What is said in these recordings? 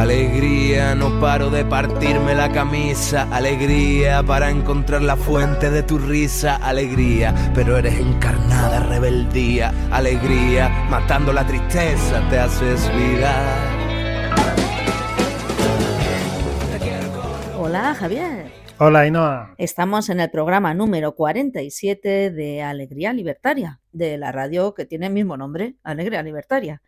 Alegría, no paro de partirme la camisa. Alegría para encontrar la fuente de tu risa. Alegría, pero eres encarnada rebeldía. Alegría, matando la tristeza te haces vida. Hola, Javier. Hola, Ainhoa. Estamos en el programa número 47 de Alegría Libertaria, de la radio que tiene el mismo nombre, Alegría Libertaria.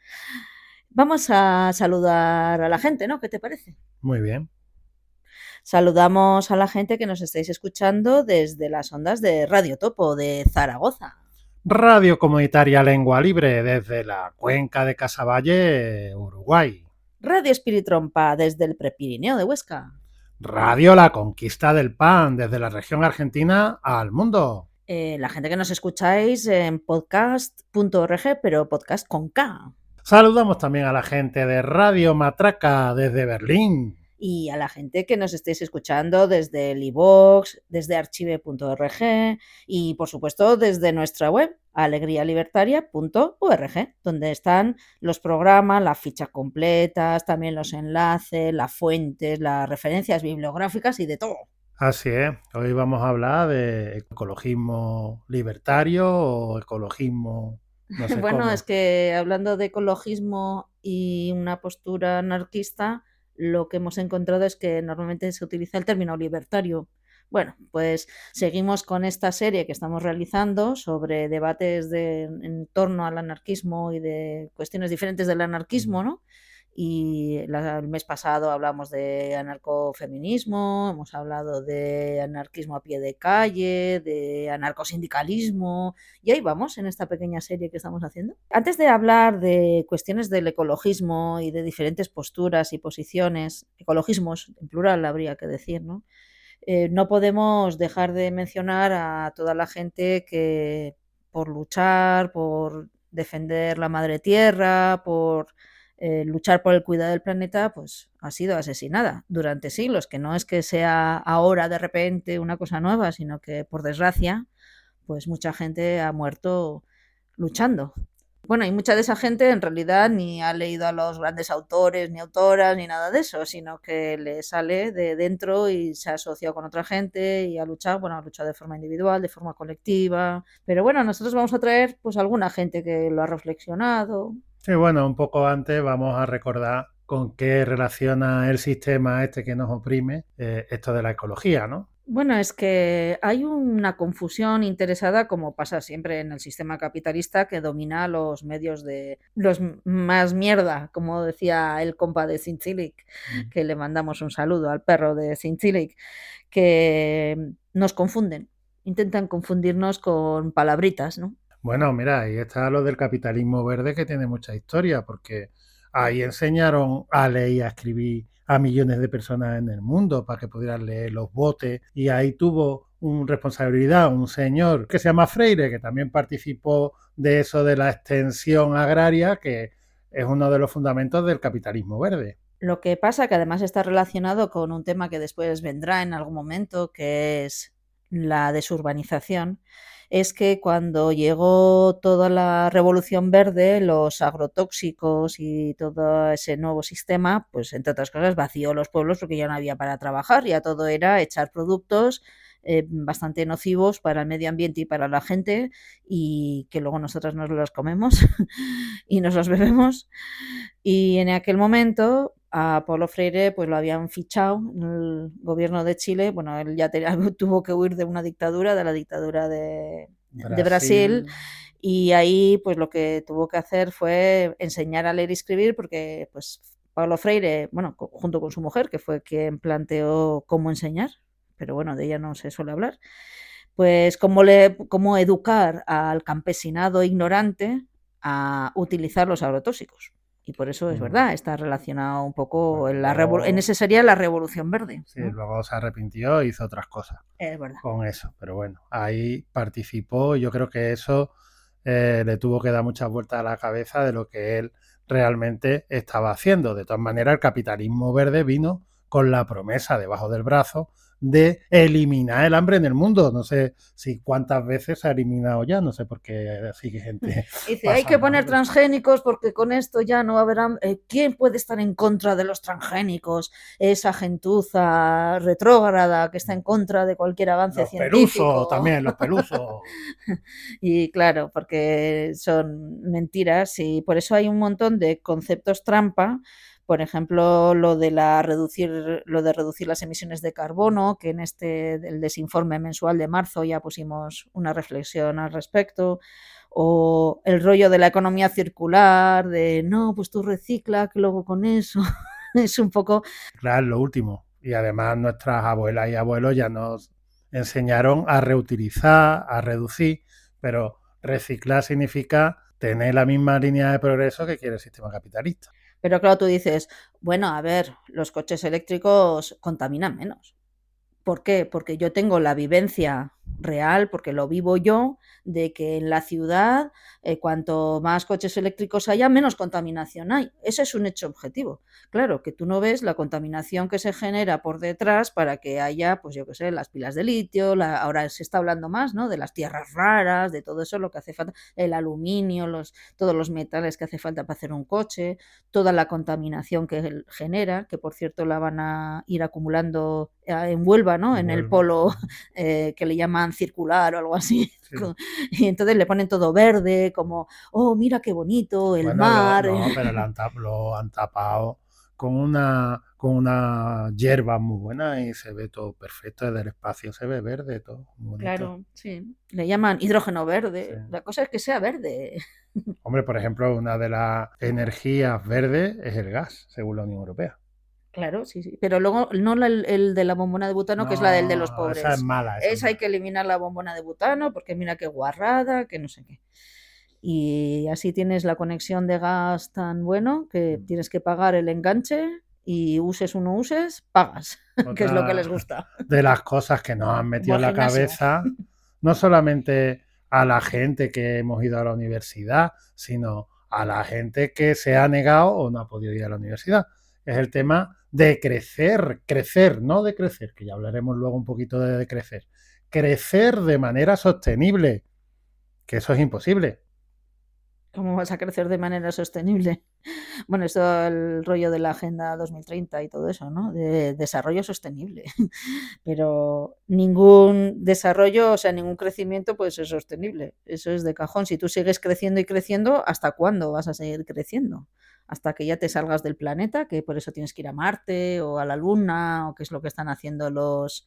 Vamos a saludar a la gente, ¿no? ¿Qué te parece? Muy bien. Saludamos a la gente que nos estáis escuchando desde las ondas de Radio Topo de Zaragoza. Radio Comunitaria Lengua Libre desde la cuenca de Casaballe, Uruguay. Radio Espiritrompa desde el Prepirineo de Huesca. Radio La Conquista del Pan desde la región argentina al mundo. La gente que nos escucháis en podcast.org, pero podcast con K. Saludamos también a la gente de Radio Matraca desde Berlín. Y a la gente que nos estéis escuchando desde el iVoox, desde archive.org y, por supuesto, desde nuestra web, alegrialibertaria.org, donde están los programas, las fichas completas, también los enlaces, las fuentes, las referencias bibliográficas y de todo. Así es. Hoy vamos a hablar de ecologismo libertario o ecologismo... No sé Bueno, cómo. es que hablando de ecologismo y una postura anarquista, lo que hemos encontrado es que normalmente se utiliza el término libertario. Bueno, pues seguimos con esta serie que estamos realizando sobre debates en torno al anarquismo y de cuestiones diferentes del anarquismo, ¿no? Y el mes pasado hablamos de anarcofeminismo, hemos hablado de anarquismo a pie de calle, de anarcosindicalismo, y ahí vamos en esta pequeña serie que estamos haciendo. Antes de hablar de cuestiones del ecologismo y de diferentes posturas y posiciones, ecologismos en plural habría que decir, ¿no? No podemos dejar de mencionar a toda la gente que por luchar, por defender la madre tierra, por luchar por el cuidado del planeta, pues ha sido asesinada durante siglos, que no es que sea ahora de repente una cosa nueva, sino que por desgracia, pues mucha gente ha muerto luchando. Bueno, y mucha de esa gente en realidad ni ha leído a los grandes autores, ni autoras, ni nada de eso, sino que le sale de dentro y se ha asociado con otra gente y ha luchado de forma individual, de forma colectiva. Pero bueno, nosotros vamos a traer pues alguna gente que lo ha reflexionado. Sí, bueno, un poco antes vamos a recordar con qué relaciona el sistema este que nos oprime esto de la ecología, ¿no? Bueno, es que hay una confusión interesada, como pasa siempre en el sistema capitalista, que domina los medios de los más mierda, como decía el compa de Sinchilic, que le mandamos un saludo al perro de Sinchilic, que nos confunden, intentan confundirnos con palabritas, ¿no? Bueno, mira, ahí está lo del capitalismo verde que tiene mucha historia, porque ahí enseñaron a leer y a escribir a millones de personas en el mundo para que pudieran leer los botes, y ahí tuvo responsabilidad un señor que se llama Freire, que también participó de eso de la extensión agraria, que es uno de los fundamentos del capitalismo verde. Lo que pasa que además está relacionado con un tema que después vendrá en algún momento, que es la desurbanización. Es que cuando llegó toda la revolución verde, los agrotóxicos y todo ese nuevo sistema, pues entre otras cosas vació los pueblos porque ya no había para trabajar, ya todo era echar productos bastante nocivos para el medio ambiente y para la gente, y que luego nosotros nos los comemos y nos los bebemos. Y en aquel momento a Paulo Freire pues lo habían fichado en el gobierno de Chile. Bueno, él ya tuvo que huir de una dictadura, de la dictadura de Brasil, y ahí pues lo que tuvo que hacer fue enseñar a leer y escribir, porque pues Paulo Freire, bueno, junto con su mujer, que fue quien planteó cómo enseñar, pero bueno, de ella no se suele hablar, pues cómo educar al campesinado ignorante a utilizar los agrotóxicos. Y por eso es verdad, está relacionado un poco en ese sería la revolución verde. Sí, ¿no? Luego se arrepintió e hizo otras cosas. Es verdad. Con eso, pero bueno, ahí participó. Yo creo que eso le tuvo que dar muchas vueltas a la cabeza de lo que él realmente estaba haciendo. De todas maneras, el capitalismo verde vino con la promesa debajo del brazo de eliminar el hambre en el mundo. No sé si cuántas veces se ha eliminado ya, no sé por qué sigue gente. Dice, hay que poner transgénicos porque con esto ya no habrá... ¿Quién puede estar en contra de los transgénicos? Esa gentuza retrógrada que está en contra de cualquier avance científico. Los pelusos también, los pelusos. Y claro, porque son mentiras y por eso hay un montón de conceptos trampa. Por ejemplo, lo de reducir las emisiones de carbono, que en el desinforme mensual de marzo ya pusimos una reflexión al respecto, o el rollo de la economía circular, de no, pues tú recicla, que luego con eso es un poco... Claro, lo último. Y además nuestras abuelas y abuelos ya nos enseñaron a reutilizar, a reducir, pero reciclar significa tener la misma línea de progreso que quiere el sistema capitalista. Pero claro, tú dices, bueno, a ver, los coches eléctricos contaminan menos. ¿Por qué? Porque yo tengo la vivencia real, porque lo vivo yo, de que en la ciudad, cuanto más coches eléctricos haya, menos contaminación hay. Ese es un hecho objetivo. Claro, que tú no ves la contaminación que se genera por detrás para que haya, pues yo qué sé, las pilas de litio, ahora se está hablando más, ¿no? De las tierras raras, de todo eso, lo que hace falta, el aluminio, todos los metales que hace falta para hacer un coche, toda la contaminación que genera, que por cierto la van a ir acumulando en Huelva, ¿no? En el polo que le llaman circular o algo así. Sí. Y entonces le ponen todo verde, como, oh, mira qué bonito, el mar. No, pero lo han tapado con una hierba muy buena y se ve todo perfecto, desde el espacio se ve verde, todo muy bonito. Claro, sí. Le llaman hidrógeno verde. Sí. La cosa es que sea verde. Hombre, por ejemplo, una de las energías verdes es el gas, según la Unión Europea. Claro, sí, sí. Pero luego no el de la bombona de butano, que es la del de los pobres. Esa es mala. Esa hay que eliminar la bombona de butano porque mira qué guarrada, que no sé qué. Y así tienes la conexión de gas tan bueno que tienes que pagar el enganche y uses o no uses, pagas, que es lo que les gusta. De las cosas que nos han metido en la cabeza, no solamente a la gente que hemos ido a la universidad, sino a la gente que se ha negado o no ha podido ir a la universidad. Es el tema de crecer, no de crecer, que ya hablaremos luego un poquito de crecer de manera sostenible, que eso es imposible. ¿Cómo vas a crecer de manera sostenible? Bueno, esto el rollo de la Agenda 2030 y todo eso, ¿no? De desarrollo sostenible. Pero ningún desarrollo, o sea, ningún crecimiento puede ser sostenible. Eso es de cajón. Si tú sigues creciendo y creciendo, ¿hasta cuándo vas a seguir creciendo? Hasta que ya te salgas del planeta, que por eso tienes que ir a Marte o a la Luna, o qué es lo que están haciendo los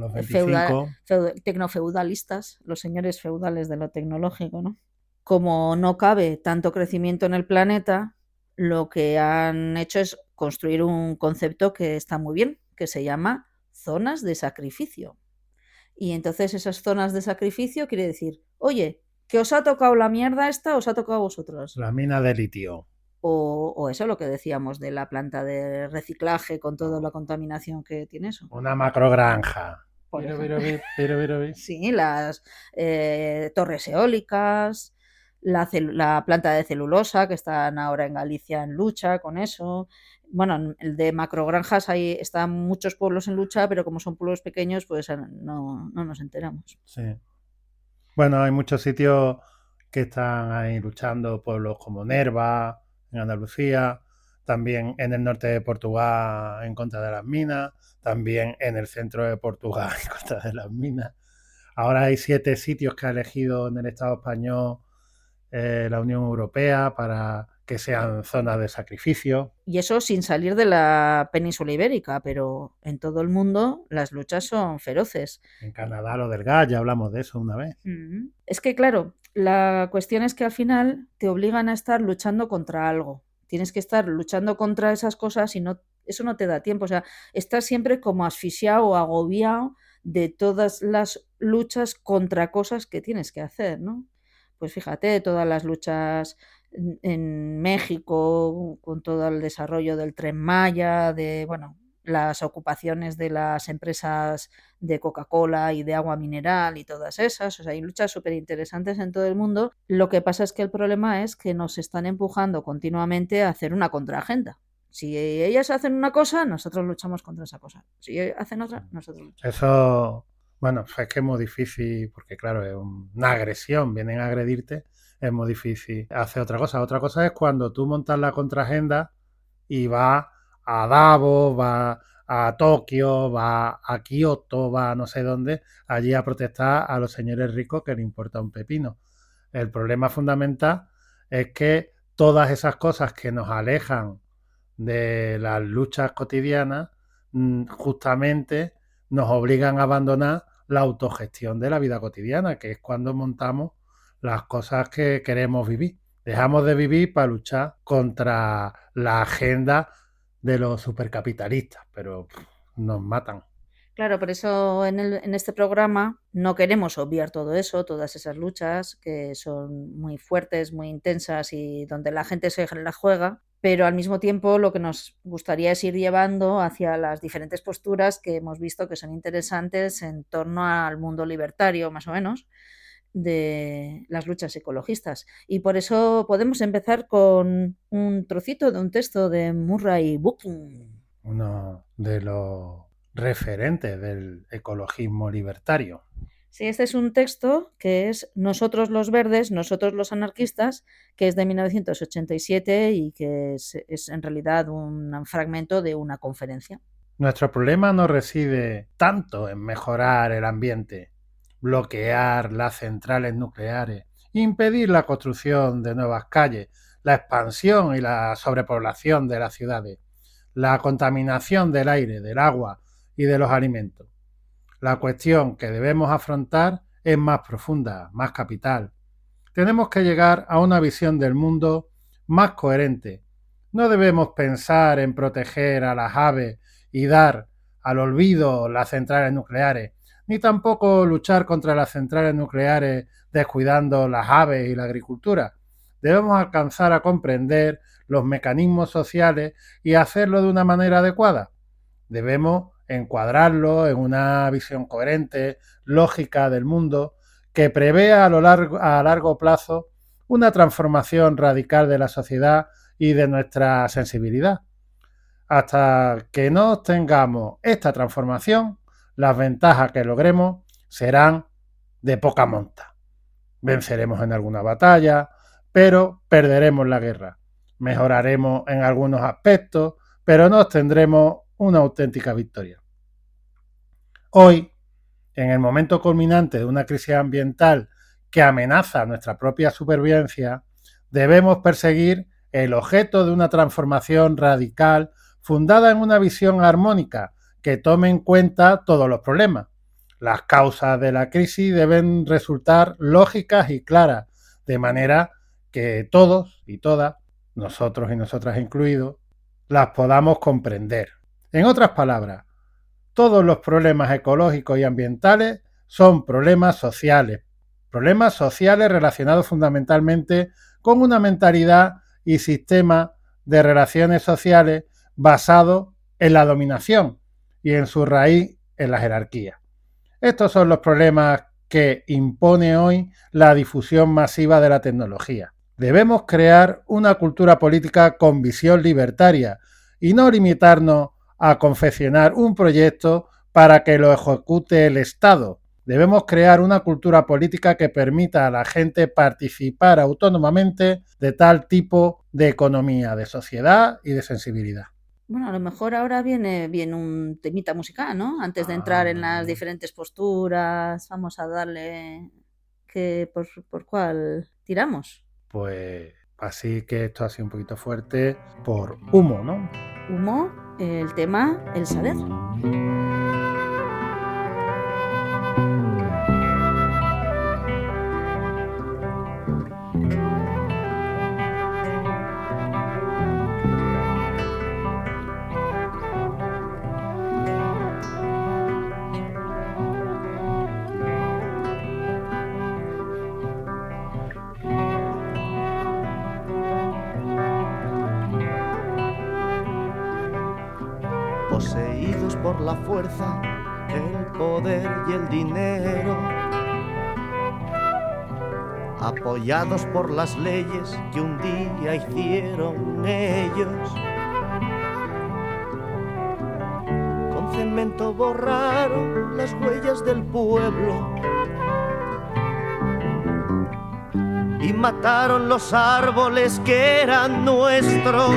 tecnofeudalistas, los señores feudales de lo tecnológico, ¿no? Como no cabe tanto crecimiento en el planeta, lo que han hecho es construir un concepto que está muy bien, que se llama zonas de sacrificio. Y entonces esas zonas de sacrificio quiere decir, oye, que os ha tocado la mierda esta, os ha tocado a vosotros. La mina de litio. O eso, lo que decíamos de la planta de reciclaje con toda la contaminación que tiene eso. Una macrogranja. Pero. Sí, las torres eólicas, la planta de celulosa, que están ahora en Galicia en lucha con eso. Bueno, el de macrogranjas, ahí están muchos pueblos en lucha, pero como son pueblos pequeños, pues no nos enteramos. Sí. Bueno, hay muchos sitios que están ahí luchando, pueblos como Nerva, en Andalucía, también en el norte de Portugal en contra de las minas, también en el centro de Portugal en contra de las minas. Ahora hay 7 sitios que ha elegido en el Estado español la Unión Europea para que sean zonas de sacrificio. Y eso sin salir de la península ibérica, pero en todo el mundo las luchas son feroces. En Canadá lo del gas, ya hablamos de eso una vez. Es que claro, la cuestión es que al final te obligan a estar luchando contra algo. Tienes que estar luchando contra esas cosas y eso no te da tiempo. O sea, estás siempre como asfixiado o agobiado de todas las luchas contra cosas que tienes que hacer, ¿no? Pues fíjate, todas las luchas en México, con todo el desarrollo del Tren Maya, las ocupaciones de las empresas de Coca-Cola y de agua mineral y todas esas. O sea, hay luchas súper interesantes en todo el mundo. Lo que pasa es que el problema es que nos están empujando continuamente a hacer una contraagenda, Si ellas hacen una cosa, nosotros luchamos contra esa cosa. Si hacen otra, nosotros luchamos. Eso, bueno, es que es muy difícil, porque claro, es una agresión, vienen a agredirte, es muy difícil hacer otra cosa. Otra cosa es cuando tú montas la contraagenda y vas a Davos, vas a Tokio, vas a Kioto, vas a no sé dónde, allí a protestar a los señores ricos que les importa un pepino. El problema fundamental es que todas esas cosas que nos alejan de las luchas cotidianas justamente nos obligan a abandonar la autogestión de la vida cotidiana, que es cuando montamos las cosas que queremos vivir. Dejamos de vivir para luchar contra la agenda de los supercapitalistas, pero nos matan. Claro, por eso en este programa no queremos obviar todo eso, todas esas luchas que son muy fuertes, muy intensas y donde la gente se la juega, pero al mismo tiempo lo que nos gustaría es ir llevando hacia las diferentes posturas que hemos visto que son interesantes en torno al mundo libertario, más o menos, de las luchas ecologistas. Y por eso podemos empezar con un trocito de un texto de Murray Bookchin. Uno de los referentes del ecologismo libertario. Sí, este es un texto que es Nosotros los verdes, nosotros los anarquistas, que es de 1987 y que es en realidad un fragmento de una conferencia. Nuestro problema no reside tanto en mejorar el ambiente, bloquear las centrales nucleares, impedir la construcción de nuevas calles, la expansión y la sobrepoblación de las ciudades, la contaminación del aire, del agua y de los alimentos. La cuestión que debemos afrontar es más profunda, más capital. Tenemos que llegar a una visión del mundo más coherente. No debemos pensar en proteger a las aves y dar al olvido las centrales nucleares, ni tampoco luchar contra las centrales nucleares descuidando las aves y la agricultura. Debemos alcanzar a comprender los mecanismos sociales y hacerlo de una manera adecuada. Debemos encuadrarlo en una visión coherente, lógica del mundo, que prevea a largo plazo una transformación radical de la sociedad y de nuestra sensibilidad. Hasta que no obtengamos esta transformación, las ventajas que logremos serán de poca monta. Venceremos en alguna batalla, pero perderemos la guerra. Mejoraremos en algunos aspectos, pero no obtendremos una auténtica victoria. Hoy, en el momento culminante de una crisis ambiental que amenaza nuestra propia supervivencia, debemos perseguir el objeto de una transformación radical fundada en una visión armónica que tome en cuenta todos los problemas. Las causas de la crisis deben resultar lógicas y claras, de manera que todos y todas, nosotros y nosotras incluidos, las podamos comprender. En otras palabras, todos los problemas ecológicos y ambientales son problemas sociales relacionados fundamentalmente con una mentalidad y sistema de relaciones sociales basado en la dominación y en su raíz en la jerarquía. Estos son los problemas que impone hoy la difusión masiva de la tecnología. Debemos crear una cultura política con visión libertaria y no limitarnos a confeccionar un proyecto para que lo ejecute el Estado. Debemos crear una cultura política que permita a la gente participar autónomamente de tal tipo de economía, de sociedad y de sensibilidad. Bueno, a lo mejor ahora viene bien un temita musical, ¿no? Antes de entrar en las diferentes posturas, vamos a darle por cuál tiramos. Pues así que esto ha sido un poquito fuerte por Humo, ¿no? Humo, el tema El Saber. Poseídos por la fuerza, el poder y el dinero, apoyados por las leyes que un día hicieron ellos, cemento borraron las huellas del pueblo y mataron los árboles que eran nuestros.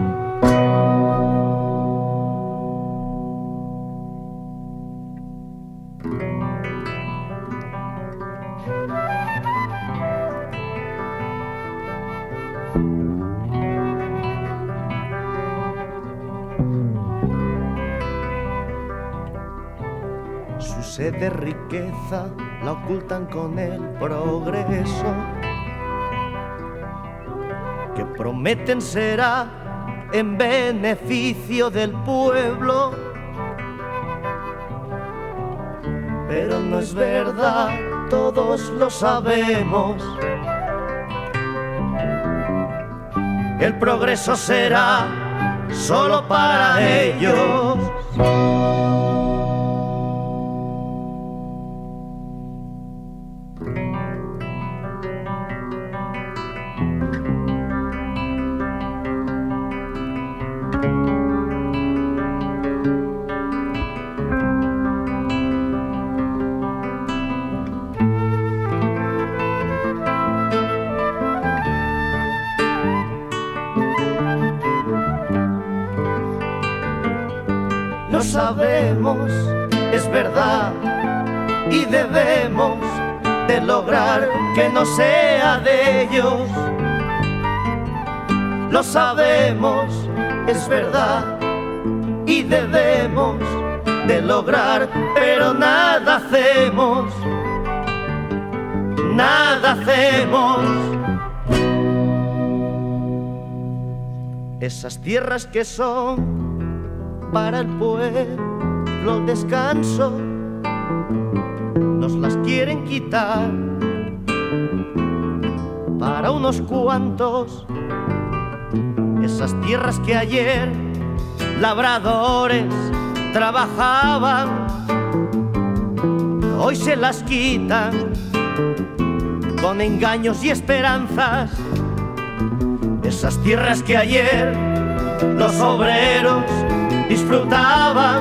Su sed de riqueza la ocultan con el progreso que prometen será en beneficio del pueblo. Pero no es verdad, todos lo sabemos. El progreso será solo para ellos. Lo sabemos, es verdad, y debemos de lograr que no sea de ellos. Lo sabemos, es verdad, y debemos de lograr, pero nada hacemos, nada hacemos. Esas tierras que son para el pueblo descanso, nos las quieren quitar para unos cuantos. Esas tierras que ayer labradores trabajaban, hoy se las quitan con engaños y esperanzas. Esas tierras que ayer los obreros disfrutaban,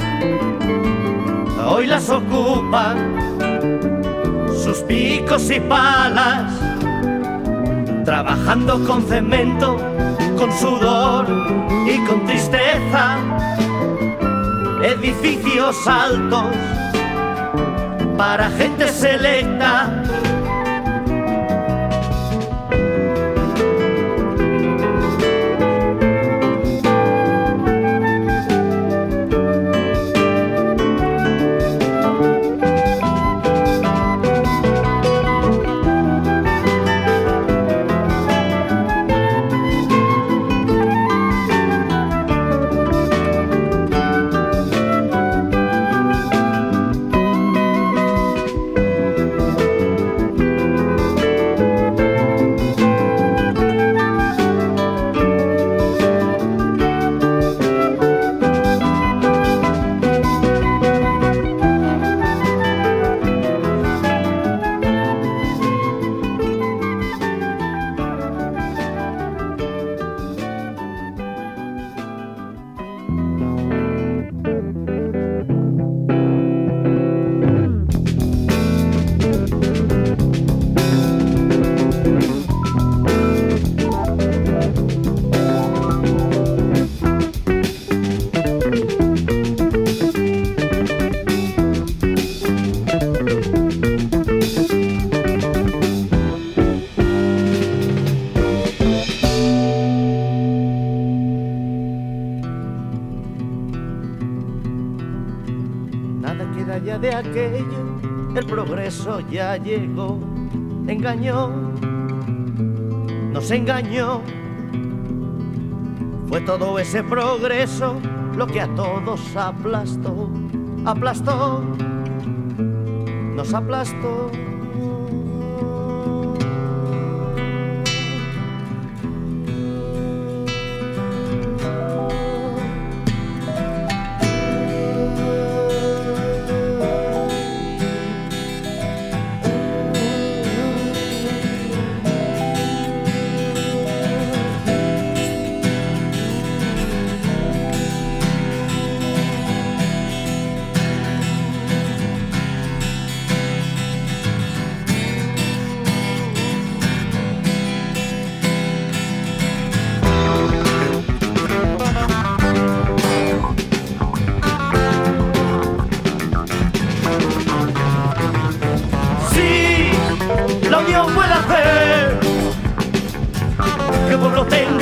hoy las ocupan sus picos y palas, trabajando con cemento, con sudor y con tristeza. Edificios altos para gente selecta. Nada queda ya de aquello, el progreso ya llegó. Engañó, nos engañó. Fue todo ese progreso lo que a todos aplastó, aplastó, nos aplastó.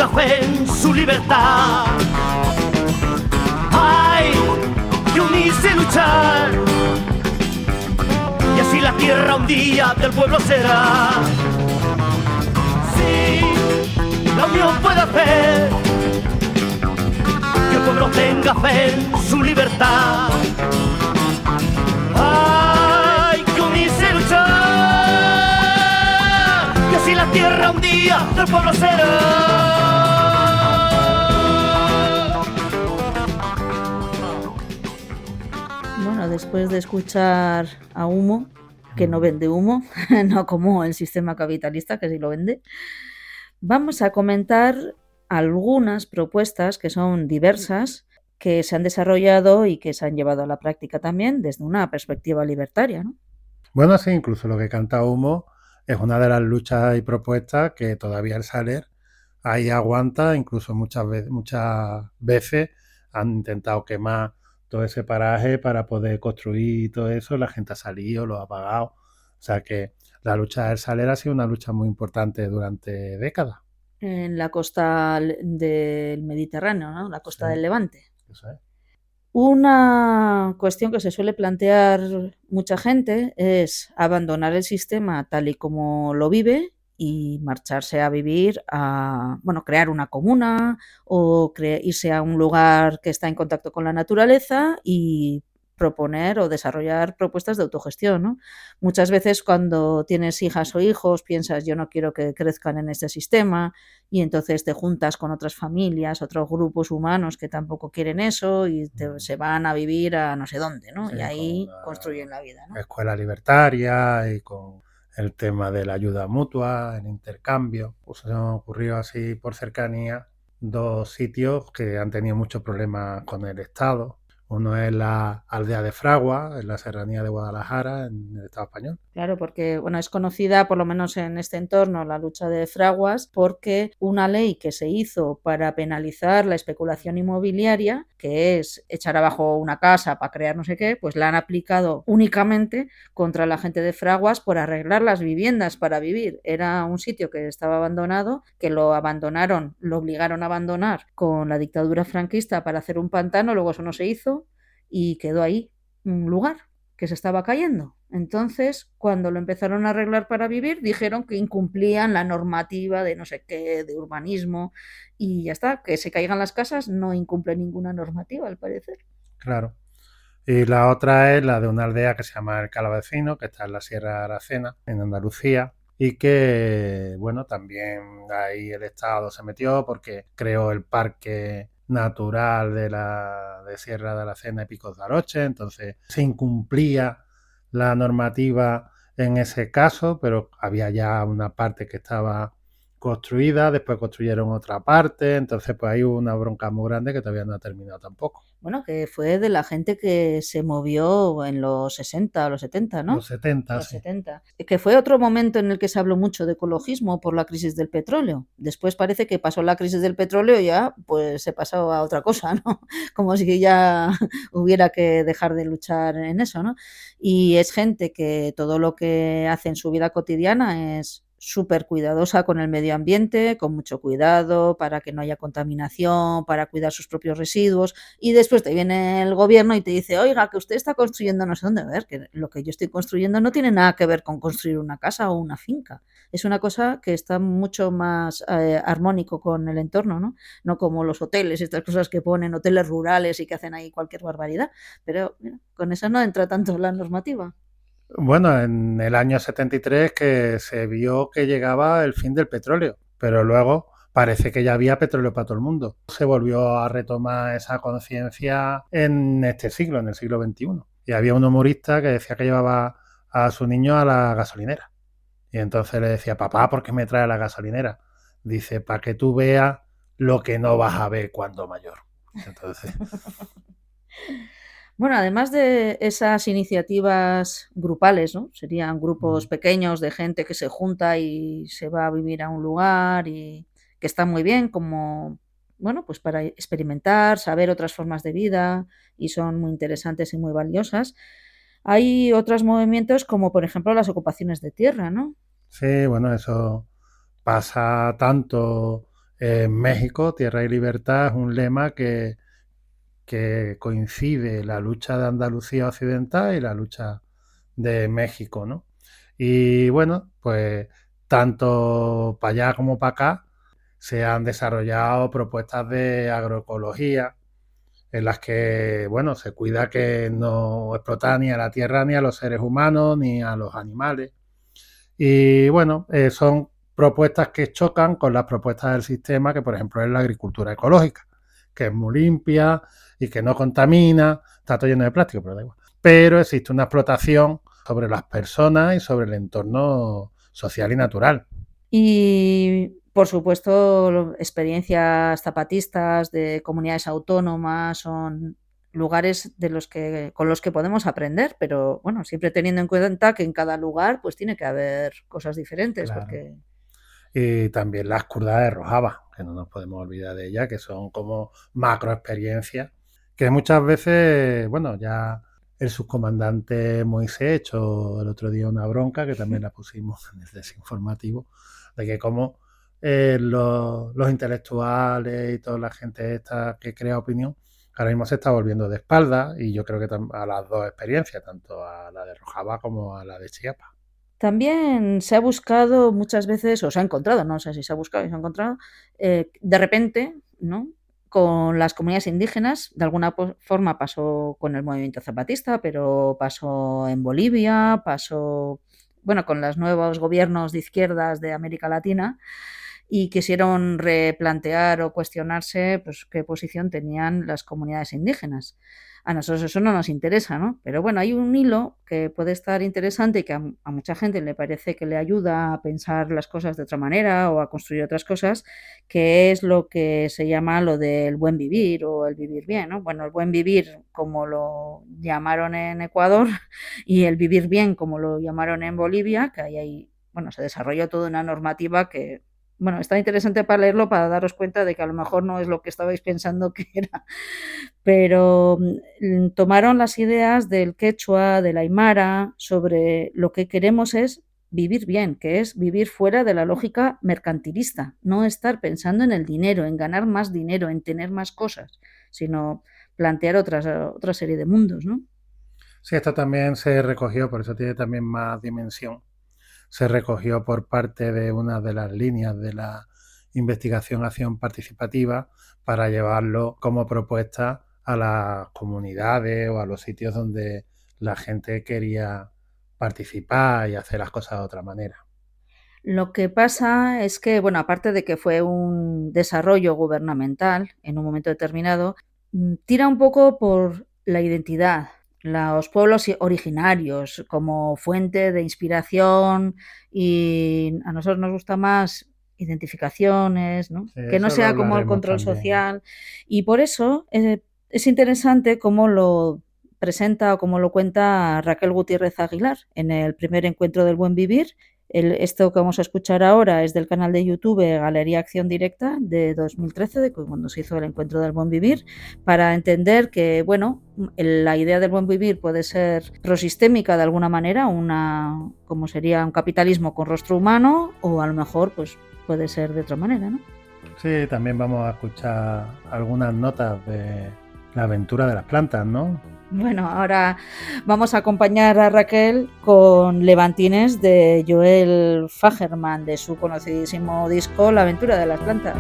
tenga fe en su libertad. Hay que unirse y luchar, y así la tierra un día del pueblo será. Sí, la unión puede hacer que el pueblo tenga fe en su libertad. Hay que unirse y luchar, y así la tierra un día del pueblo será. Bueno, después de escuchar a Humo, que no vende humo, no como el sistema capitalista, que sí lo vende, vamos a comentar algunas propuestas que son diversas, que se han desarrollado y que se han llevado a la práctica también desde una perspectiva libertaria, ¿no? Bueno, sí, incluso lo que canta Humo es una de las luchas y propuestas que todavía el Saler ahí aguanta, incluso muchas veces han intentado quemar todo ese paraje para poder construir todo eso, la gente ha salido, lo ha pagado. O sea que la lucha del Saler ha sido una lucha muy importante durante décadas. En la costa del Mediterráneo, ¿no? La costa Sí. del Levante. Eso es. Una cuestión que se suele plantear mucha gente es abandonar el sistema tal y como lo vive y marcharse a vivir a, bueno, crear una comuna o irse a un lugar que está en contacto con la naturaleza y proponer o desarrollar propuestas de autogestión, ¿no? Muchas veces cuando tienes hijas o hijos piensas yo no quiero que crezcan en este sistema y entonces te juntas con otras familias, otros grupos humanos que tampoco quieren eso y se van a vivir a no sé dónde, ¿no? Sí, y ahí con la construyen la vida, ¿no? escuela libertaria y con el tema de la ayuda mutua, el intercambio. Pues se han ocurrido así por cercanía dos sitios que han tenido muchos problemas con el Estado. Uno es la aldea de Fragua, en la serranía de Guadalajara, en el Estado español. Claro, porque bueno, es conocida, por lo menos en este entorno, la lucha de Fraguas, porque una ley que se hizo para penalizar la especulación inmobiliaria, que es echar abajo una casa para crear no sé qué, pues la han aplicado únicamente contra la gente de Fraguas por arreglar las viviendas para vivir. Era un sitio que estaba abandonado, que lo abandonaron, lo obligaron a abandonar con la dictadura franquista para hacer un pantano, luego eso no se hizo y quedó ahí un lugar que se estaba cayendo. Entonces, cuando lo empezaron a arreglar para vivir, dijeron que incumplían la normativa de no sé qué, de urbanismo, y ya está, que se caigan las casas no incumple ninguna normativa, al parecer. Claro. Y la otra es la de una aldea que se llama El Calavecino, que está en la Sierra de Aracena, en Andalucía, y que, bueno, también ahí el Estado se metió porque creó el parque natural de Sierra de Aracena y Picos de Aroche, entonces se incumplía la normativa en ese caso, pero había ya una parte que estaba construida, después construyeron otra parte, entonces pues hay una bronca muy grande que todavía no ha terminado tampoco. Bueno, que fue de la gente que se movió en los 60 o los 70, ¿no? Los 70, Los sí. 70. Que fue otro momento en el que se habló mucho de ecologismo por la crisis del petróleo. Después parece que pasó la crisis del petróleo y ya pues se pasó a otra cosa, ¿no? Como si ya hubiera que dejar de luchar en eso, ¿no? Y es gente que todo lo que hace en su vida cotidiana es súper cuidadosa con el medio ambiente, con mucho cuidado para que no haya contaminación, para cuidar sus propios residuos, y después te viene el gobierno y te dice, oiga, que usted está construyendo no sé dónde. A ver, que lo que yo estoy construyendo no tiene nada que ver con construir una casa o una finca. Es una cosa que está mucho más armónico con el entorno, ¿no? No como los hoteles, estas cosas que ponen, hoteles rurales y que hacen ahí cualquier barbaridad. Pero mira, con eso no entra tanto la normativa. Bueno, en el año 73 que se vio que llegaba el fin del petróleo, pero luego parece que ya había petróleo para todo el mundo. Se volvió a retomar esa conciencia en este siglo, en el siglo XXI. Y había un humorista que decía que llevaba a su niño a la gasolinera. Y entonces le decía, papá, ¿por qué me trae a la gasolinera? Dice, para que tú veas lo que no vas a ver cuando mayor. Entonces... Bueno, además de esas iniciativas grupales, ¿no? Serían grupos pequeños de gente que se junta y se va a vivir a un lugar y que está muy bien como, bueno, pues para experimentar, saber otras formas de vida y son muy interesantes y muy valiosas. Hay otros movimientos como, por ejemplo, las ocupaciones de tierra, ¿no? Sí, bueno, eso pasa tanto En México, Tierra y Libertad es un lema que coincide la lucha de Andalucía Occidental y la lucha de México, ¿no? Y bueno, pues tanto para allá como para acá se han desarrollado propuestas de agroecología en las que, bueno, se cuida que no explotar ni a la tierra ni a los seres humanos ni a los animales. Y bueno, son propuestas que chocan con las propuestas del sistema, que por ejemplo es la agricultura ecológica, que es muy limpia y que no contamina, está todo lleno de plástico, pero da igual. Pero existe una explotación sobre las personas y sobre el entorno social y natural. Y, por supuesto, experiencias zapatistas de comunidades autónomas son lugares con los que podemos aprender, pero bueno, siempre teniendo en cuenta que en cada lugar pues tiene que haber cosas diferentes. Claro. Porque... Y también las kurdas de Rojava, que no nos podemos olvidar de ellas, que son como macro experiencias, que muchas veces, bueno, ya el subcomandante Moisés echó el otro día una bronca, que también la pusimos en el desinformativo, de que como los intelectuales y toda la gente esta que crea opinión, ahora mismo se está volviendo de espaldas, y yo creo que a las dos experiencias, tanto a la de Rojava como a la de Chiapas. También se ha buscado muchas veces, o se ha encontrado, no sé si se ha buscado y se ha encontrado, de repente, ¿no?, con las comunidades indígenas. De alguna forma pasó con el movimiento zapatista, pero pasó en Bolivia, pasó, bueno, con los nuevos gobiernos de izquierdas de América Latina, y quisieron replantear o cuestionarse pues qué posición tenían las comunidades indígenas. A nosotros eso no nos interesa, ¿no? Pero bueno, hay un hilo que puede estar interesante y que a mucha gente le parece que le ayuda a pensar las cosas de otra manera o a construir otras cosas, que es lo que se llama lo del buen vivir o el vivir bien, ¿no? Bueno, el buen vivir, como lo llamaron en Ecuador, y el vivir bien, como lo llamaron en Bolivia, que ahí bueno, se desarrolló toda una normativa que, bueno, está interesante para leerlo, para daros cuenta de que a lo mejor no es lo que estabais pensando que era. Pero tomaron las ideas del quechua, del aymara, sobre lo que queremos es vivir bien, que es vivir fuera de la lógica mercantilista, no estar pensando en el dinero, en ganar más dinero, en tener más cosas, sino plantear otra serie de mundos, ¿no? Sí, esto también se recogió, por eso tiene también más dimensión. Se recogió por parte de una de las líneas de la investigación-acción participativa para llevarlo como propuesta a las comunidades o a los sitios donde la gente quería participar y hacer las cosas de otra manera. Lo que pasa es que, bueno, aparte de que fue un desarrollo gubernamental en un momento determinado, tira un poco por la identidad, los pueblos originarios como fuente de inspiración, y a nosotros nos gusta más identificaciones, ¿no? Sí, que no sea como el control también social, y por eso es interesante cómo lo presenta o cómo lo cuenta Raquel Gutiérrez Aguilar en el primer encuentro del buen vivir. Esto que vamos a escuchar ahora es del canal de YouTube Galería Acción Directa de 2013, de cuando se hizo el encuentro del buen vivir, para entender que, bueno, la idea del buen vivir puede ser prosistémica de alguna manera, como sería un capitalismo con rostro humano, o a lo mejor pues puede ser de otra manera, ¿no? Sí, también vamos a escuchar algunas notas de la aventura de las plantas, ¿no? Bueno, ahora vamos a acompañar a Raquel con Levantines de Joel Fagerman, de su conocidísimo disco La aventura de las plantas.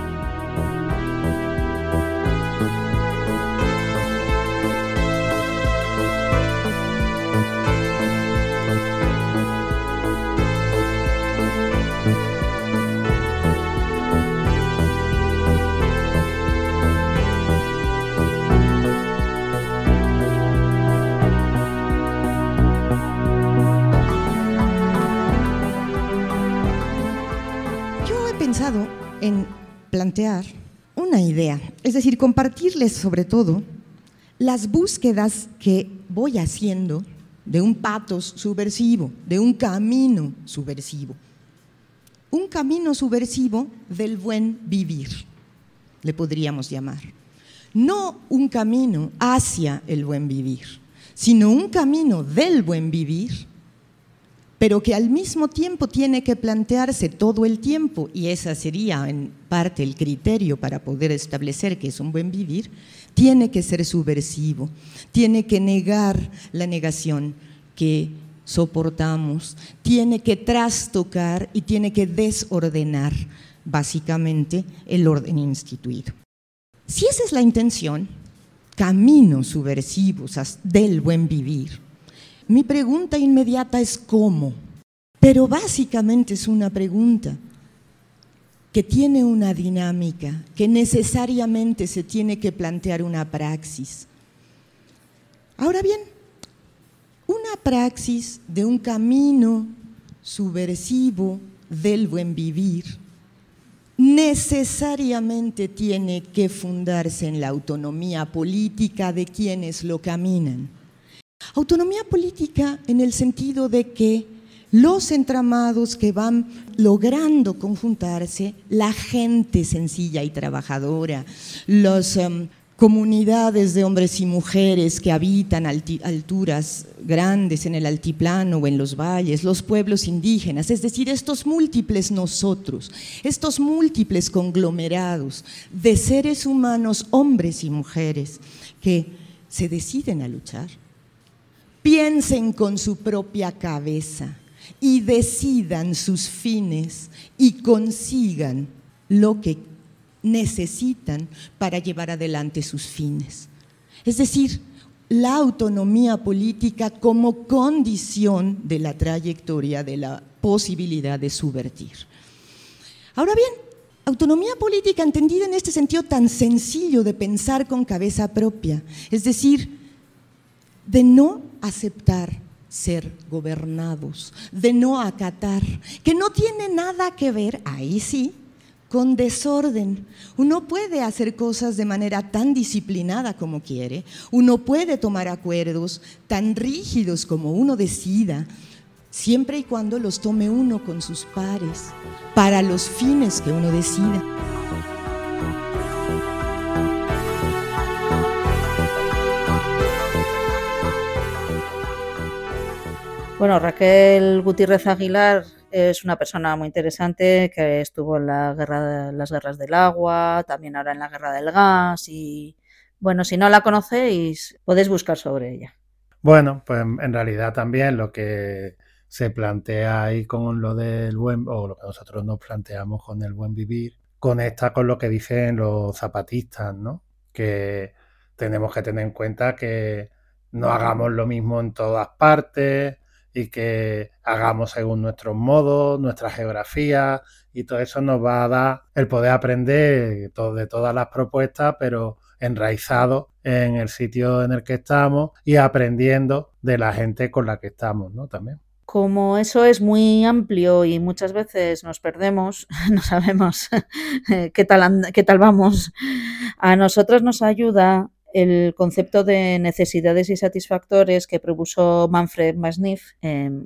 En plantear una idea, es decir, compartirles sobre todo las búsquedas que voy haciendo de un pathos subversivo, de un camino subversivo del buen vivir, le podríamos llamar. No un camino hacia el buen vivir, sino un camino del buen vivir, pero que al mismo tiempo tiene que plantearse todo el tiempo, y ese sería en parte el criterio para poder establecer que es un buen vivir, tiene que ser subversivo, tiene que negar la negación que soportamos, tiene que trastocar y tiene que desordenar básicamente el orden instituido. Si esa es la intención, caminos subversivos del buen vivir, mi pregunta inmediata es ¿cómo? Pero básicamente es una pregunta que tiene una dinámica, que necesariamente se tiene que plantear una praxis. Ahora bien, una praxis de un camino subversivo del buen vivir necesariamente tiene que fundarse en la autonomía política de quienes lo caminan. Autonomía política en el sentido de que los entramados que van logrando conjuntarse, la gente sencilla y trabajadora, las comunidades de hombres y mujeres que habitan alturas grandes en el altiplano o en los valles, los pueblos indígenas, es decir, estos múltiples nosotros, estos múltiples conglomerados de seres humanos, hombres y mujeres, que se deciden a luchar, piensen con su propia cabeza y decidan sus fines y consigan lo que necesitan para llevar adelante sus fines. Es decir, la autonomía política como condición de la trayectoria de la posibilidad de subvertir. Ahora bien, autonomía política entendida en este sentido tan sencillo de pensar con cabeza propia, es decir, de no aceptar ser gobernados, de no acatar, que no tiene nada que ver, ahí sí, con desorden. Uno puede hacer cosas de manera tan disciplinada como quiere, uno puede tomar acuerdos tan rígidos como uno decida, siempre y cuando los tome uno con sus pares, para los fines que uno decida. Bueno, Raquel Gutiérrez Aguilar es una persona muy interesante que estuvo en las guerras del agua, también ahora en la guerra del gas y, bueno, si no la conocéis, podéis buscar sobre ella. Bueno, pues en realidad también lo que se plantea ahí con lo del buen, o lo que nosotros nos planteamos con el buen vivir, conecta con lo que dicen los zapatistas, ¿no? Que tenemos que tener en cuenta que no hagamos lo mismo en todas partes y que hagamos según nuestros modos, nuestra geografía, y todo eso nos va a dar el poder aprender de todas las propuestas, pero enraizado en el sitio en el que estamos y aprendiendo de la gente con la que estamos, ¿no? También. Como eso es muy amplio y muchas veces nos perdemos, no sabemos qué tal vamos, a nosotros nos ayuda el concepto de necesidades y satisfactores que propuso Manfred Masniff en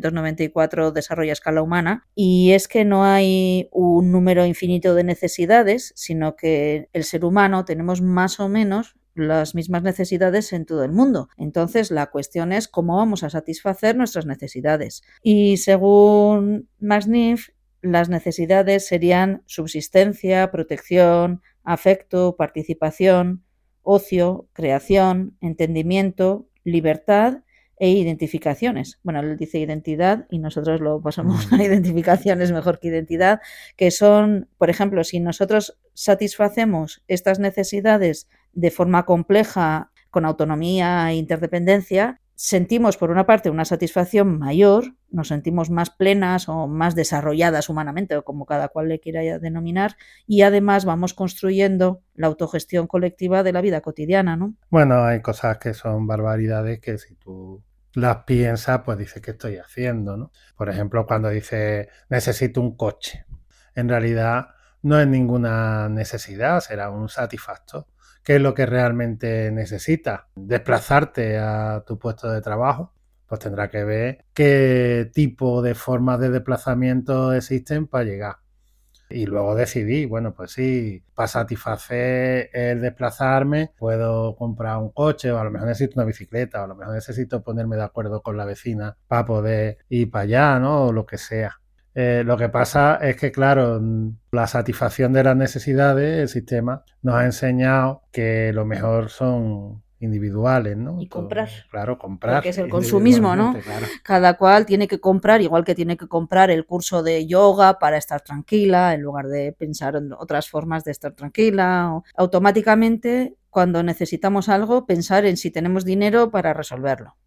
1994, Desarrollo a escala humana, y es que no hay un número infinito de necesidades, sino que el ser humano tenemos más o menos las mismas necesidades en todo el mundo. Entonces, la cuestión es cómo vamos a satisfacer nuestras necesidades. Y según Masniff, las necesidades serían subsistencia, protección, afecto, participación, ocio, creación, entendimiento, libertad e identificaciones. Bueno, él dice identidad y nosotros lo pasamos a identificaciones mejor que identidad, que son, por ejemplo, si nosotros satisfacemos estas necesidades de forma compleja, con autonomía e interdependencia, sentimos por una parte una satisfacción mayor, nos sentimos más plenas o más desarrolladas humanamente, o como cada cual le quiera denominar, y además vamos construyendo la autogestión colectiva de la vida cotidiana, ¿no? Bueno, hay cosas que son barbaridades que si tú las piensas, pues dices, ¿qué estoy haciendo, no? Por ejemplo, cuando dices, necesito un coche. En realidad no es ninguna necesidad, será un satisfactor. ¿Qué es lo que realmente necesitas? Desplazarte a tu puesto de trabajo, pues tendrá que ver qué tipo de formas de desplazamiento existen para llegar. Y luego decidí, bueno, pues sí, para satisfacer el desplazarme, puedo comprar un coche, o a lo mejor necesito una bicicleta, o a lo mejor necesito ponerme de acuerdo con la vecina para poder ir para allá, ¿no? O lo que sea. Lo que pasa es que, claro, la satisfacción de las necesidades, el sistema nos ha enseñado que lo mejor son individuales, ¿no? Y comprar. Claro, comprar. Porque es el consumismo, ¿no? Claro. Cada cual tiene que comprar, igual que tiene que comprar el curso de yoga para estar tranquila, en lugar de pensar en otras formas de estar tranquila. O automáticamente, cuando necesitamos algo, pensar en si tenemos dinero para resolverlo.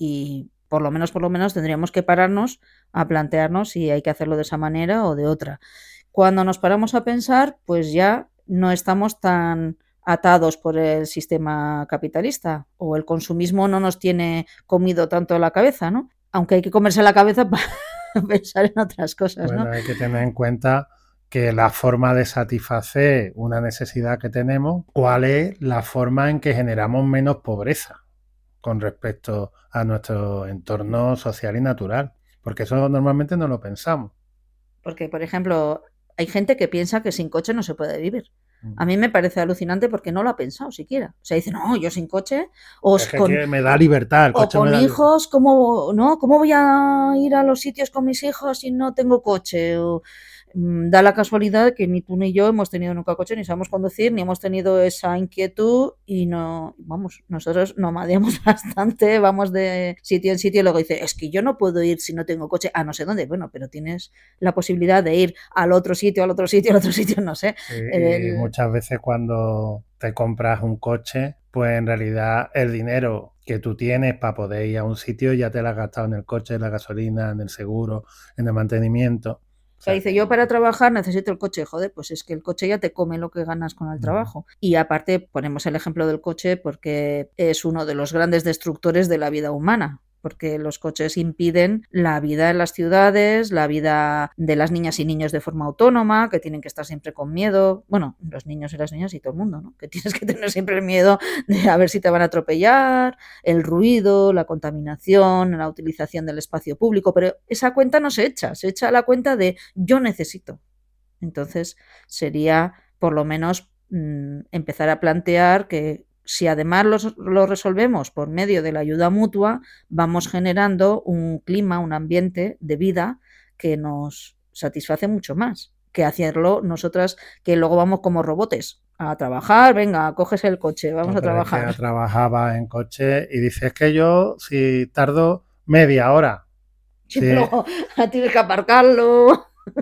Y por lo menos tendríamos que pararnos a plantearnos si hay que hacerlo de esa manera o de otra. Cuando nos paramos a pensar, pues ya no estamos tan atados por el sistema capitalista, o el consumismo no nos tiene comido tanto la cabeza, ¿no? Aunque hay que comerse la cabeza para pensar en otras cosas, Bueno, ¿no? hay que tener en cuenta que la forma de satisfacer una necesidad que tenemos, cuál es la forma en que generamos menos pobreza con respecto a nuestro entorno social y natural, porque eso normalmente no lo pensamos. Porque, por ejemplo, hay gente que piensa que sin coche no se puede vivir. A mí me parece alucinante porque no lo ha pensado siquiera. O sea, dice, no, yo sin coche, o Es que con, me da libertad, el o coche me con da hijos, ¿cómo, no? ¿Cómo voy a ir a los sitios con mis hijos si no tengo coche? O, da la casualidad que ni tú ni yo hemos tenido nunca coche, ni sabemos conducir, ni hemos tenido esa inquietud y no, vamos, nosotros nomadeamos bastante, vamos de sitio en sitio y luego dice, es que yo no puedo ir si no tengo coche a no sé dónde. Bueno, pero tienes la posibilidad de ir al otro sitio, al otro sitio, al otro sitio, no sé. Y muchas veces cuando te compras un coche, pues en realidad el dinero que tú tienes para poder ir a un sitio ya te lo has gastado en el coche, en la gasolina, en el seguro, en el mantenimiento. O sea, dice, yo para trabajar necesito el coche. Joder, pues es que el coche ya te come lo que ganas con el trabajo. Y aparte ponemos el ejemplo del coche porque es uno de los grandes destructores de la vida humana, porque los coches impiden la vida en las ciudades, la vida de las niñas y niños de forma autónoma, que tienen que estar siempre con miedo. Bueno, los niños y las niñas y todo el mundo, ¿no? Que tienes que tener siempre el miedo de a ver si te van a atropellar, el ruido, la contaminación, la utilización del espacio público, pero esa cuenta no se echa la cuenta de yo necesito. Entonces sería por lo menos empezar a plantear que si además lo resolvemos por medio de la ayuda mutua, vamos generando un clima, un ambiente de vida que nos satisface mucho más que hacerlo nosotras, que luego vamos como robotes a trabajar, venga, coges el coche, vamos a trabajar. Es que trabajaba en coche y dices que yo si tardo media hora. Sí. Luego tienes que aparcarlo.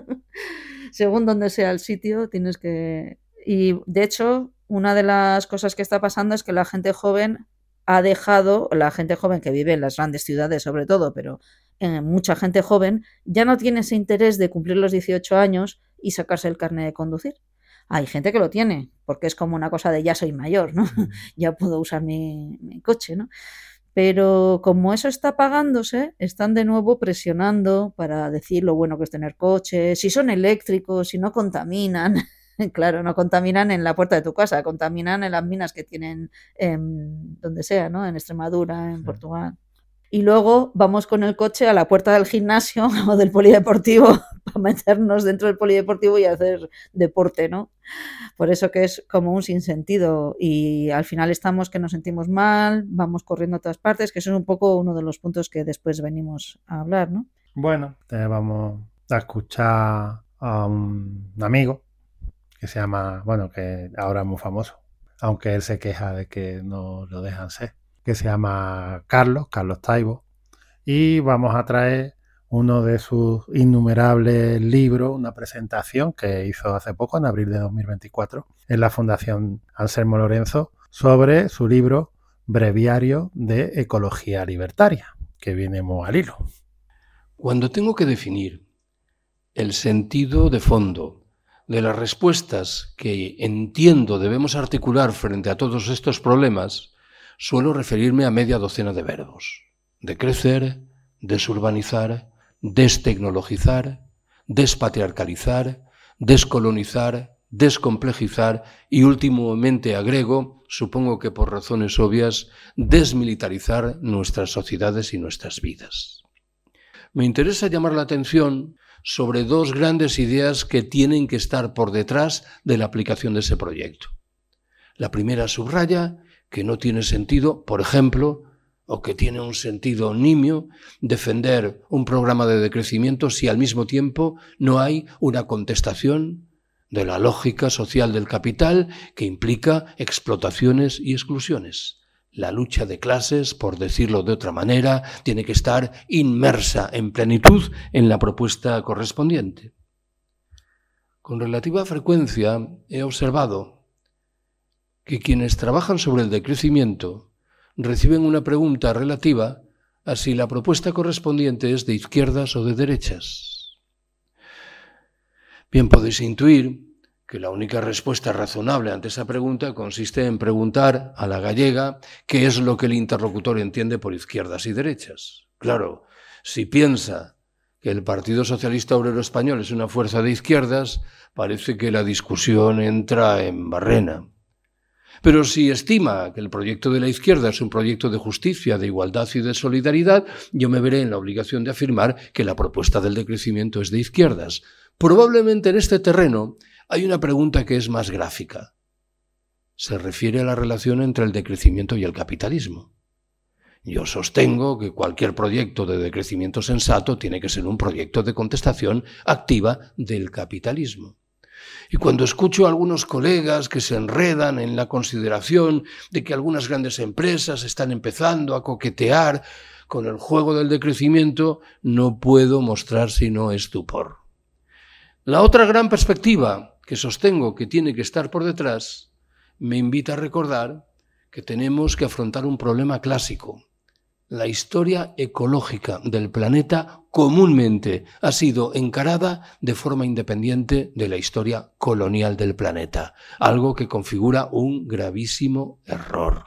Según donde sea el sitio, tienes que... Y de hecho, una de las cosas que está pasando es que la gente joven ha dejado, la gente joven que vive en las grandes ciudades sobre todo, pero mucha gente joven ya no tiene ese interés de cumplir los 18 años y sacarse el carnet de conducir. Hay gente que lo tiene, porque es como una cosa de ya soy mayor, ¿no? Ya puedo usar mi coche, ¿no? Pero como eso está pagándose, están de nuevo presionando para decir lo bueno que es tener coche, si son eléctricos, si no contaminan. Claro, no contaminan en la puerta de tu casa, contaminan en las minas que tienen donde sea, ¿no? En Extremadura, en Portugal. Y luego vamos con el coche a la puerta del gimnasio o del polideportivo para meternos dentro del polideportivo y hacer deporte, ¿no? Por eso que es como un sinsentido y al final estamos que nos sentimos mal, vamos corriendo a todas partes, que eso es un poco uno de los puntos que después venimos a hablar, ¿no? Bueno, te vamos a escuchar a un amigo que se llama, bueno, que ahora es muy famoso, aunque él se queja de que no lo dejan ser, que se llama Carlos Taibo, y vamos a traer uno de sus innumerables libros, una presentación que hizo hace poco, en abril de 2024, en la Fundación Anselmo Lorenzo, sobre su libro Breviario de Ecología Libertaria, que viene muy al hilo. Cuando tengo que definir el sentido de fondo de las respuestas que entiendo debemos articular frente a todos estos problemas, suelo referirme a media docena de verbos: decrecer, desurbanizar, destecnologizar, despatriarcalizar, descolonizar, descomplejizar y últimamente agrego, supongo que por razones obvias, desmilitarizar nuestras sociedades y nuestras vidas. Me interesa llamar la atención sobre dos grandes ideas que tienen que estar por detrás de la aplicación de ese proyecto. La primera subraya que no tiene sentido, por ejemplo, o que tiene un sentido nimio, defender un programa de decrecimiento si al mismo tiempo no hay una contestación de la lógica social del capital que implica explotaciones y exclusiones. La lucha de clases, por decirlo de otra manera, tiene que estar inmersa en plenitud en la propuesta correspondiente. Con relativa frecuencia he observado que quienes trabajan sobre el decrecimiento reciben una pregunta relativa a si la propuesta correspondiente es de izquierdas o de derechas. Bien, podéis intuir que la única respuesta razonable ante esa pregunta consiste en preguntar a la gallega qué es lo que el interlocutor entiende por izquierdas y derechas. Claro, si piensa que el Partido Socialista Obrero Español es una fuerza de izquierdas, parece que la discusión entra en barrena. Pero si estima que el proyecto de la izquierda es un proyecto de justicia, de igualdad y de solidaridad, yo me veré en la obligación de afirmar que la propuesta del decrecimiento es de izquierdas. Probablemente en este terreno hay una pregunta que es más gráfica. Se refiere a la relación entre el decrecimiento y el capitalismo. Yo sostengo que cualquier proyecto de decrecimiento sensato tiene que ser un proyecto de contestación activa del capitalismo. Y cuando escucho a algunos colegas que se enredan en la consideración de que algunas grandes empresas están empezando a coquetear con el juego del decrecimiento, no puedo mostrar sino estupor. La otra gran perspectiva que sostengo que tiene que estar por detrás me invita a recordar que tenemos que afrontar un problema clásico. La historia ecológica del planeta comúnmente ha sido encarada de forma independiente de la historia colonial del planeta, algo que configura un gravísimo error.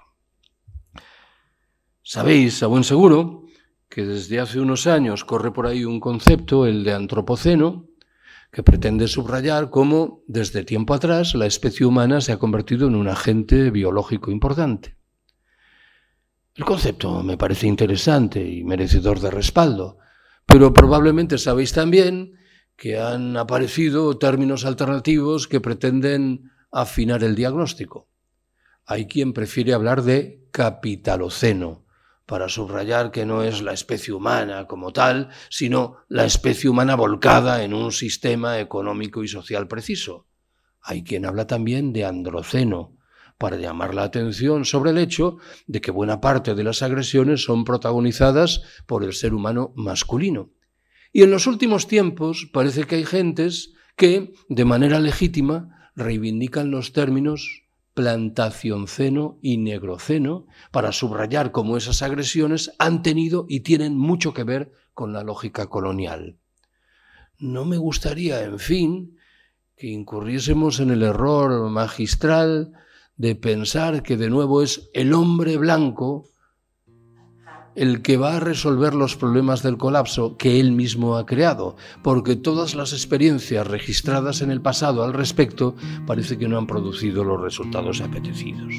Sabéis, a buen seguro, que desde hace unos años corre por ahí un concepto, el de antropoceno, que pretende subrayar cómo, desde tiempo atrás, la especie humana se ha convertido en un agente biológico importante. El concepto me parece interesante y merecedor de respaldo, pero probablemente sabéis también que han aparecido términos alternativos que pretenden afinar el diagnóstico. Hay quien prefiere hablar de capitaloceno, para subrayar que no es la especie humana como tal, sino la especie humana volcada en un sistema económico y social preciso. Hay quien habla también de androceno, para llamar la atención sobre el hecho de que buena parte de las agresiones son protagonizadas por el ser humano masculino. Y en los últimos tiempos parece que hay gentes que, de manera legítima, reivindican los términos plantacionceno y negroceno para subrayar cómo esas agresiones han tenido y tienen mucho que ver con la lógica colonial. No me gustaría, en fin, que incurriésemos en el error magistral de pensar que de nuevo es el hombre blanco el que va a resolver los problemas del colapso que él mismo ha creado, porque todas las experiencias registradas en el pasado al respecto parece que no han producido los resultados apetecidos.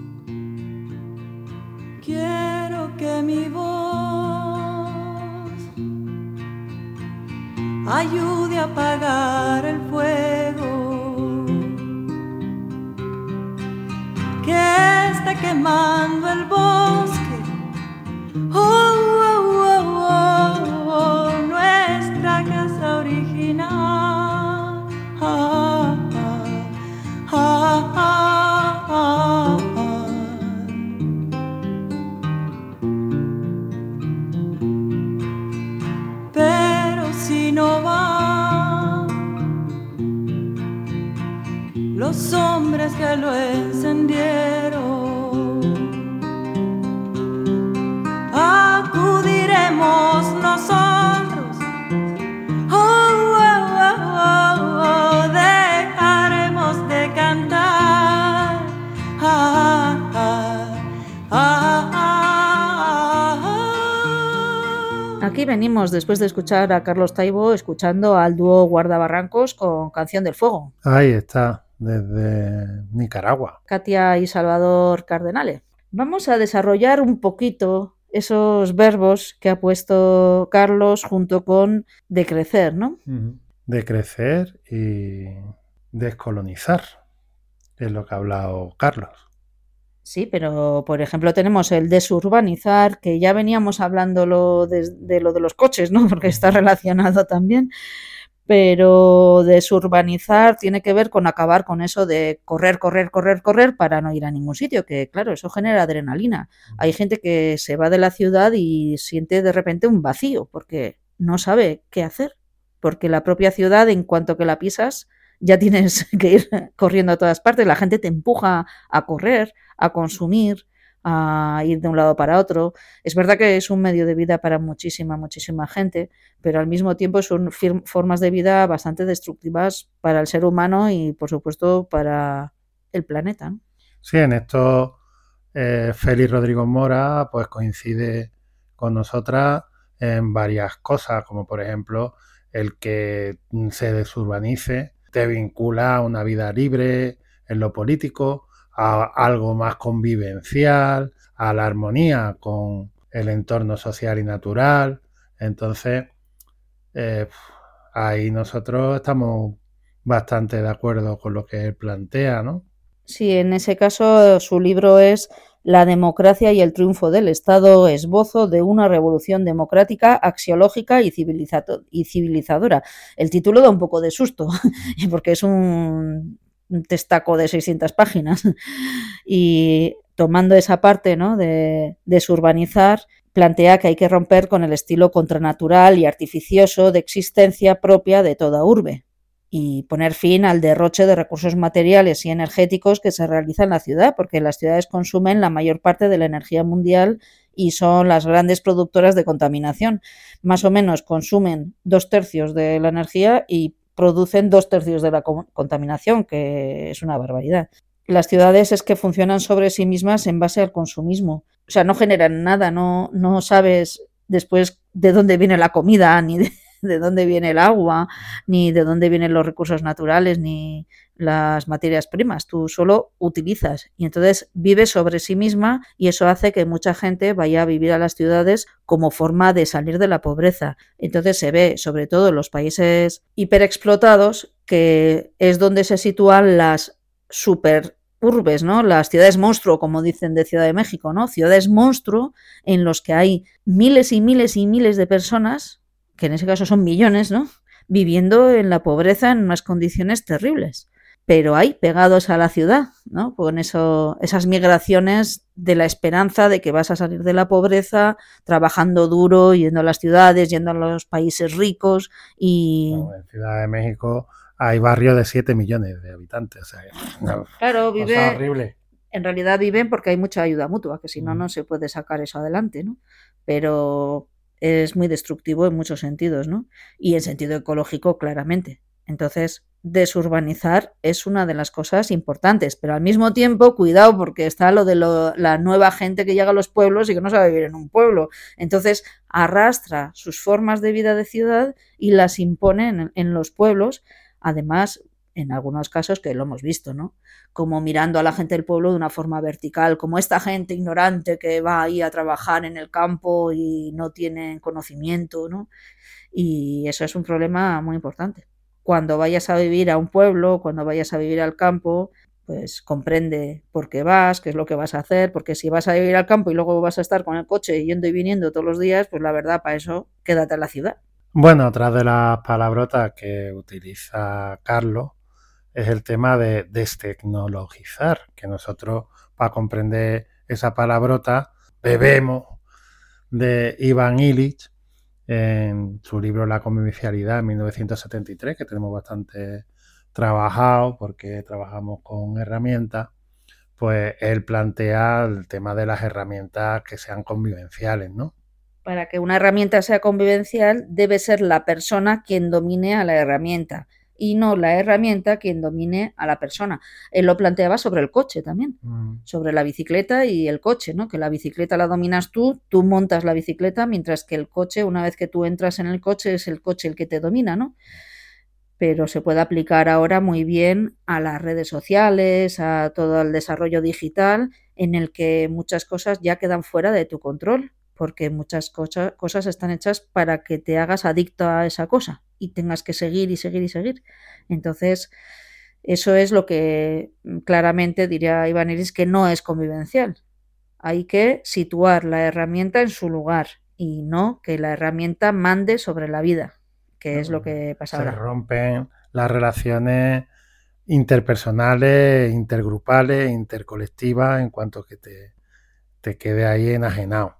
Quiero que mi voz ayude a apagar el fuego que está quemando el bosque. Nuestra casa original. Pero si no van los hombres que lo encendieron, acudiremos nosotros, dejaremos de cantar, Aquí venimos después de escuchar a Carlos Taibo, escuchando al dúo Guardabarrancos con Canción del Fuego. Ahí está, desde Nicaragua. Katia y Salvador Cardenale. Vamos a desarrollar un poquito esos verbos que ha puesto Carlos junto con decrecer, ¿no? Decrecer y descolonizar, es lo que ha hablado Carlos. Sí, pero por ejemplo tenemos el desurbanizar, que ya veníamos hablando de lo de los coches, ¿no? Porque está relacionado también. Pero desurbanizar tiene que ver con acabar con eso de correr para no ir a ningún sitio, que claro, eso genera adrenalina. Hay gente que se va de la ciudad y siente de repente un vacío porque no sabe qué hacer, porque la propia ciudad, en cuanto que la pisas, ya tienes que ir corriendo a todas partes, la gente te empuja a correr, a consumir, a ir de un lado para otro. Es verdad que es un medio de vida para muchísima gente, pero al mismo tiempo son formas de vida bastante destructivas para el ser humano y, por supuesto, para el planeta, ¿no? Sí, en esto Félix Rodrigo Mora pues coincide con nosotras en varias cosas, como por ejemplo el que se desurbanice te vincula a una vida libre en lo político, a algo más convivencial, a la armonía con el entorno social y natural. Entonces, ahí nosotros estamos bastante de acuerdo con lo que él plantea, ¿no? Sí, en ese caso su libro es La democracia y el triunfo del Estado, esbozo de una revolución democrática, axiológica y civilizadora. El título da un poco de susto, porque es un testaco de 600 páginas. Y tomando esa parte, ¿no?, de desurbanizar, plantea que hay que romper con el estilo contranatural y artificioso de existencia propia de toda urbe y poner fin al derroche de recursos materiales y energéticos que se realiza en la ciudad, porque las ciudades consumen la mayor parte de la energía mundial y son las grandes productoras de contaminación. Más o menos consumen 2/3 de la energía y producen 2/3 de la contaminación, que es una barbaridad. Las ciudades es que funcionan sobre sí mismas en base al consumismo. O sea, no generan nada, no sabes después de dónde viene la comida, ni de dónde viene el agua, ni de dónde vienen los recursos naturales, ni las materias primas. Tú solo utilizas y entonces vives sobre sí misma y eso hace que mucha gente vaya a vivir a las ciudades como forma de salir de la pobreza. Entonces se ve, sobre todo en los países hiperexplotados, que es donde se sitúan las superurbes, ¿no? Las ciudades monstruo, como dicen de Ciudad de México, ¿no? Ciudades monstruo en los que hay miles y miles y miles de personas, que en ese caso son millones, ¿no?, viviendo en la pobreza en unas condiciones terribles, pero hay pegados a la ciudad, ¿no?, con esas migraciones de la esperanza de que vas a salir de la pobreza trabajando duro, yendo a las ciudades, yendo a los países ricos y... No, en Ciudad de México hay barrios de 7 millones de habitantes, o sea, una claro, cosa horrible. En realidad viven porque hay mucha ayuda mutua, que si no, no se puede sacar eso adelante, ¿no? Pero es muy destructivo en muchos sentidos, ¿no? Y en sentido ecológico, claramente. Entonces, desurbanizar es una de las cosas importantes, pero al mismo tiempo, cuidado, porque está lo de la nueva gente que llega a los pueblos y que no sabe vivir en un pueblo. Entonces, arrastra sus formas de vida de ciudad y las impone en los pueblos, además, en algunos casos que lo hemos visto, ¿no?, como mirando a la gente del pueblo de una forma vertical, como esta gente ignorante que va ahí a trabajar en el campo y no tiene conocimiento, ¿no? Y eso es un problema muy importante. Cuando vayas a vivir a un pueblo, cuando vayas a vivir al campo, pues comprende por qué vas, qué es lo que vas a hacer, porque si vas a vivir al campo y luego vas a estar con el coche yendo y viniendo todos los días, pues la verdad, para eso quédate en la ciudad. Bueno, otra de las palabrotas que utiliza Carlos es el tema de destecnologizar, que nosotros, para comprender esa palabrota, bebemos de Ivan Illich en su libro La convivencialidad en 1973, que tenemos bastante trabajado porque trabajamos con herramientas. Pues él plantea el tema de las herramientas que sean convivenciales, ¿no? Para que una herramienta sea convivencial, debe ser la persona quien domine a la herramienta y no la herramienta quien domine a la persona. Él lo planteaba sobre el coche también, sobre la bicicleta y el coche, ¿no? Que la bicicleta la dominas tú montas la bicicleta, mientras que el coche, una vez que tú entras en el coche, es el coche el que te domina, ¿no? Pero se puede aplicar ahora muy bien a las redes sociales, a todo el desarrollo digital, en el que muchas cosas ya quedan fuera de tu control, porque muchas cosas están hechas para que te hagas adicto a esa cosa y tengas que seguir y seguir y seguir. Entonces, eso es lo que claramente diría Iván Iris que no es convivencial. Hay que situar la herramienta en su lugar y no que la herramienta mande sobre la vida, que es lo que pasa Se ahora. rompen las relaciones interpersonales, intergrupales, intercolectivas, en cuanto que te quede ahí enajenado.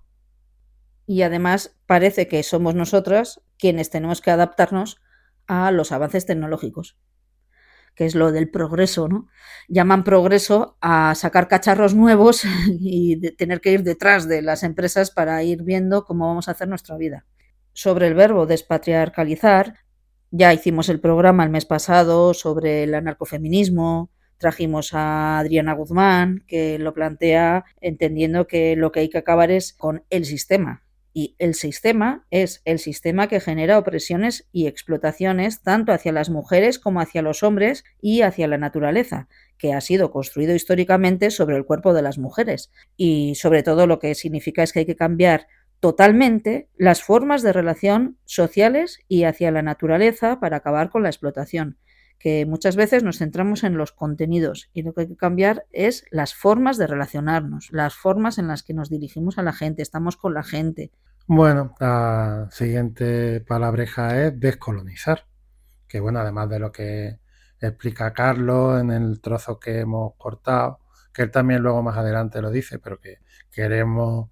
Y además parece que somos nosotras quienes tenemos que adaptarnos a los avances tecnológicos, que es lo del progreso, ¿no? Llaman progreso a sacar cacharros nuevos y tener que ir detrás de las empresas para ir viendo cómo vamos a hacer nuestra vida. Sobre el verbo despatriarcalizar, ya hicimos el programa el mes pasado sobre el anarcofeminismo, trajimos a Adriana Guzmán, que lo plantea entendiendo que lo que hay que acabar es con el sistema. Y el sistema es el sistema que genera opresiones y explotaciones tanto hacia las mujeres como hacia los hombres y hacia la naturaleza, que ha sido construido históricamente sobre el cuerpo de las mujeres. Y sobre todo lo que significa es que hay que cambiar totalmente las formas de relación sociales y hacia la naturaleza para acabar con la explotación, que muchas veces nos centramos en los contenidos y lo que hay que cambiar es las formas de relacionarnos, las formas en las que nos dirigimos a la gente, estamos con la gente. Bueno, la siguiente palabreja es descolonizar, que bueno, además de lo que explica Carlos en el trozo que hemos cortado, que él también luego más adelante lo dice, pero que queremos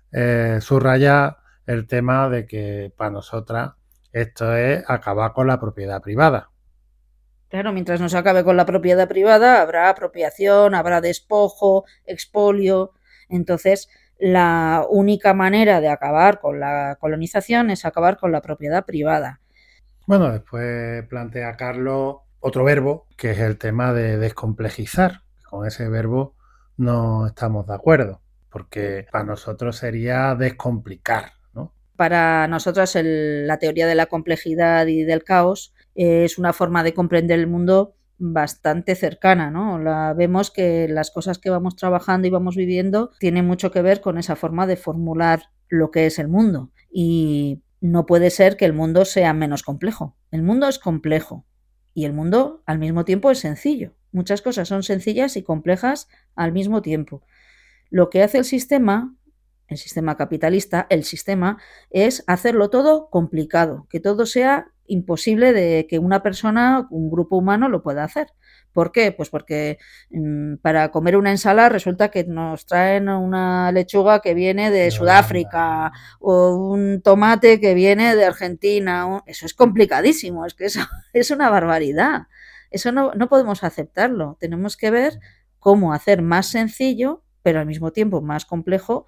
subrayar el tema de que para nosotras esto es acabar con la propiedad privada. Claro, mientras no se acabe con la propiedad privada, habrá apropiación, habrá despojo, expolio. Entonces, la única manera de acabar con la colonización es acabar con la propiedad privada. Bueno, después plantea Carlos otro verbo, que es el tema de descomplejizar. Con ese verbo no estamos de acuerdo, porque para nosotros sería descomplicar, ¿no? Para nosotras la teoría de la complejidad y del caos es una forma de comprender el mundo bastante cercana, ¿no? Vemos que las cosas que vamos trabajando y vamos viviendo tienen mucho que ver con esa forma de formular lo que es el mundo. Y no puede ser que el mundo sea menos complejo. El mundo es complejo y el mundo al mismo tiempo es sencillo. Muchas cosas son sencillas y complejas al mismo tiempo. Lo que hace el sistema capitalista, el sistema, es hacerlo todo complicado, que todo sea imposible de que una persona, un grupo humano lo pueda hacer. ¿Por qué? Pues porque para comer una ensalada resulta que nos traen una lechuga que viene de Sudáfrica o un tomate que viene de Argentina. Eso es complicadísimo, es que eso es una barbaridad. Eso no podemos aceptarlo. Tenemos que ver cómo hacer más sencillo, pero al mismo tiempo más complejo,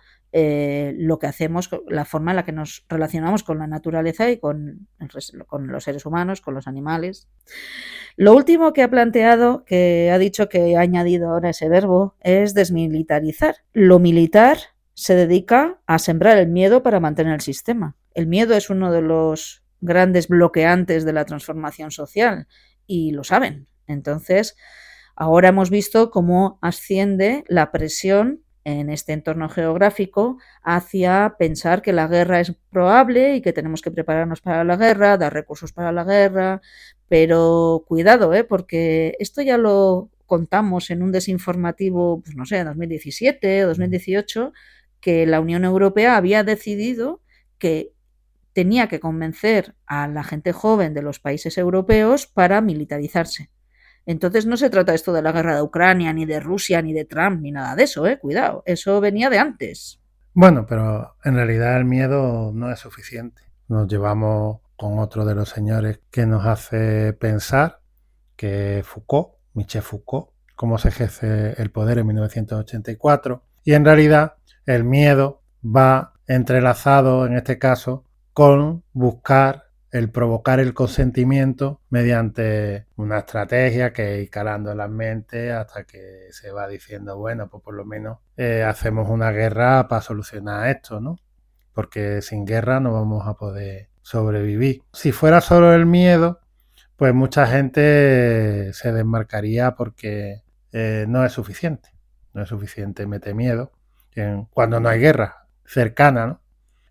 lo que hacemos, la forma en la que nos relacionamos con la naturaleza y con los seres humanos, con los animales. Lo último que ha planteado, que ha dicho que ha añadido ahora ese verbo, es desmilitarizar. Lo militar se dedica a sembrar el miedo para mantener el sistema. El miedo es uno de los grandes bloqueantes de la transformación social y lo saben. Entonces, ahora hemos visto cómo asciende la presión en este entorno geográfico hacia pensar que la guerra es probable y que tenemos que prepararnos para la guerra, dar recursos para la guerra, pero cuidado, porque esto ya lo contamos en un desinformativo, pues no sé, 2017 o 2018, que la Unión Europea había decidido que tenía que convencer a la gente joven de los países europeos para militarizarse. Entonces no se trata esto de la guerra de Ucrania, ni de Rusia, ni de Trump, ni nada de eso, cuidado, eso venía de antes. Bueno, pero en realidad el miedo no es suficiente. Nos llevamos con otro de los señores que nos hace pensar, que es Foucault, Michel Foucault, cómo se ejerce el poder en 1984. Y en realidad el miedo va entrelazado, en este caso, con buscar el provocar el consentimiento mediante una estrategia que ir calando en las mentes hasta que se va diciendo, bueno, pues por lo menos hacemos una guerra para solucionar esto, ¿no? Porque sin guerra no vamos a poder sobrevivir. Si fuera solo el miedo, pues mucha gente se desmarcaría porque no es suficiente. No es suficiente meter miedo cuando no hay guerra cercana, ¿no?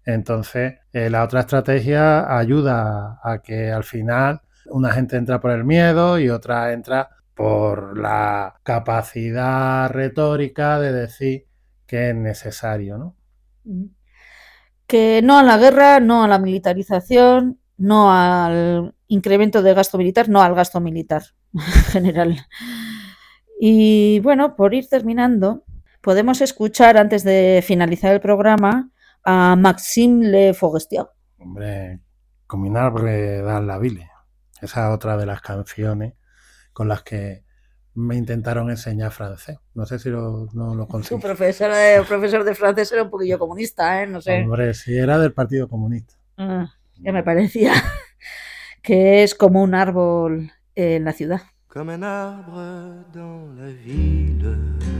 Entonces, la otra estrategia ayuda a que al final una gente entra por el miedo y otra entra por la capacidad retórica de decir que es necesario, ¿no? Que no a la guerra, no a la militarización, no al incremento de gasto militar, no al gasto militar en general. Y bueno, por ir terminando, podemos escuchar antes de finalizar el programa a Maxime Le Forestier. Hombre, comme un arbre dans la ville. Esa es otra de las canciones con las que me intentaron enseñar francés. No sé si no lo conseguí. Tu profesor de francés era un poquillo comunista, ¿eh? No sé. Hombre, sí, era del Partido Comunista. Ya me parecía que es como un árbol en la ciudad. Comme un arbre dans la ville,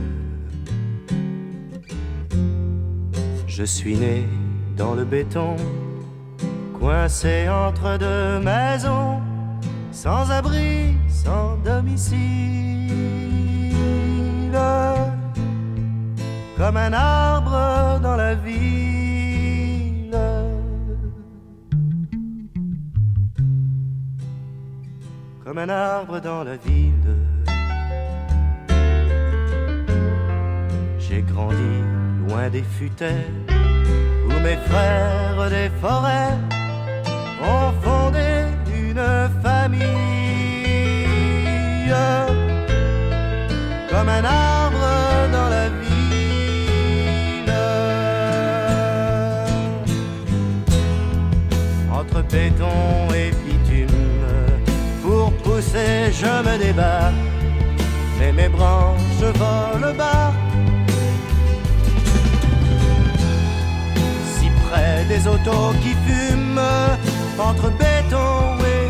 je suis né dans le béton, coincé entre deux maisons, sans abri, sans domicile. Comme un arbre dans la ville, comme un arbre dans la ville. J'ai grandi loin des futaies, où mes frères des forêts ont fondé une famille. Comme un arbre dans la ville. Entre béton et bitume, pour pousser je me débat, mais mes branches volent bas. Si près des autos qui fument, entre béton et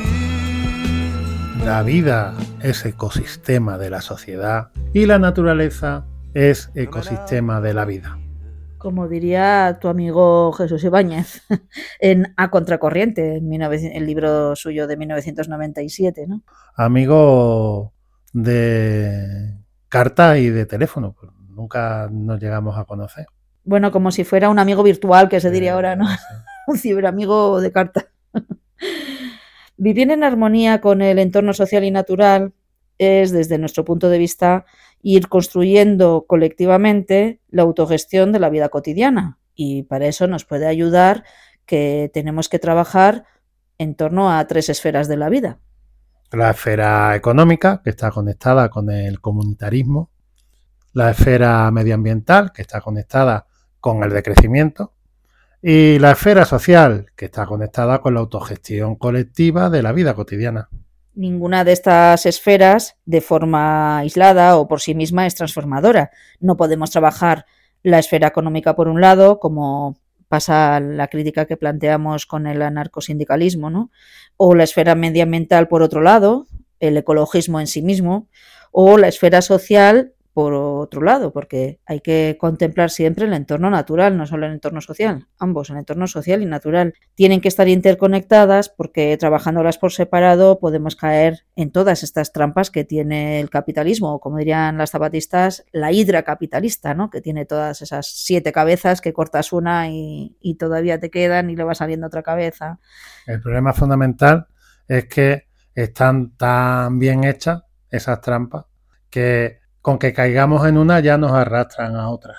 bitume. La vida es ecosistema de la sociedad y la naturaleza es ecosistema de la vida. Como diría tu amigo Jesús Ibáñez en A Contracorriente, el libro suyo de 1997, ¿no? Amigo de carta y de teléfono, pues nunca nos llegamos a conocer. Bueno, como si fuera un amigo virtual, que se diría ahora, ¿no? Un ciberamigo de carta. Vivir en armonía con el entorno social y natural es, desde nuestro punto de vista, ir construyendo colectivamente la autogestión de la vida cotidiana. Y para eso nos puede ayudar que tenemos que trabajar en torno a 3 esferas de la vida. La esfera económica, que está conectada con el comunitarismo. La esfera medioambiental, que está conectada con el decrecimiento. Y la esfera social, que está conectada con la autogestión colectiva de la vida cotidiana. Ninguna de estas esferas, de forma aislada o por sí misma, es transformadora. No podemos trabajar la esfera económica por un lado, como pasa la crítica que planteamos con el anarcosindicalismo, ¿no? O la esfera medioambiental por otro lado, el ecologismo en sí mismo, o la esfera social por otro lado, porque hay que contemplar siempre el entorno natural, no solo el entorno social. Ambos, el entorno social y natural, tienen que estar interconectadas porque trabajándolas por separado podemos caer en todas estas trampas que tiene el capitalismo, o como dirían las zapatistas, la hidra capitalista, ¿no? Que tiene todas esas 7 cabezas que cortas una y todavía te quedan y le va saliendo otra cabeza. El problema fundamental es que están tan bien hechas esas trampas que con que caigamos en una ya nos arrastran a otra.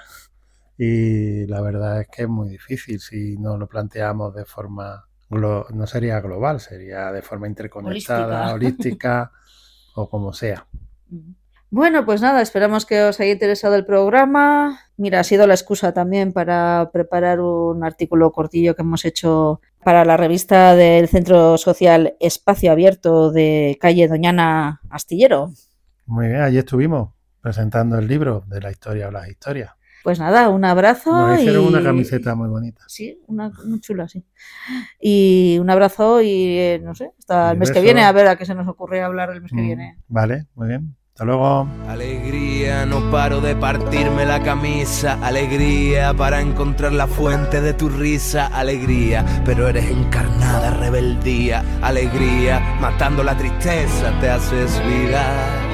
Y la verdad es que es muy difícil si no lo planteamos de forma, no sería global, sería de forma interconectada, holística o como sea. Bueno, pues nada, esperamos que os haya interesado el programa. Mira, ha sido la excusa también para preparar un artículo cortillo que hemos hecho para la revista del Centro Social Espacio Abierto de calle Doñana Astillero. Muy bien, allí estuvimos presentando el libro de la historia o las historias. Pues nada, un abrazo. Nos hicieron una camiseta muy bonita. Sí, muy chula, sí. Y un abrazo y no sé, hasta el mes que viene, a ver a qué se nos ocurre hablar el mes que viene. Vale, muy bien. Hasta luego. Alegría, no paro de partirme la camisa. Alegría para encontrar la fuente de tu risa. Alegría, pero eres encarnada rebeldía. Alegría, matando la tristeza te haces vida.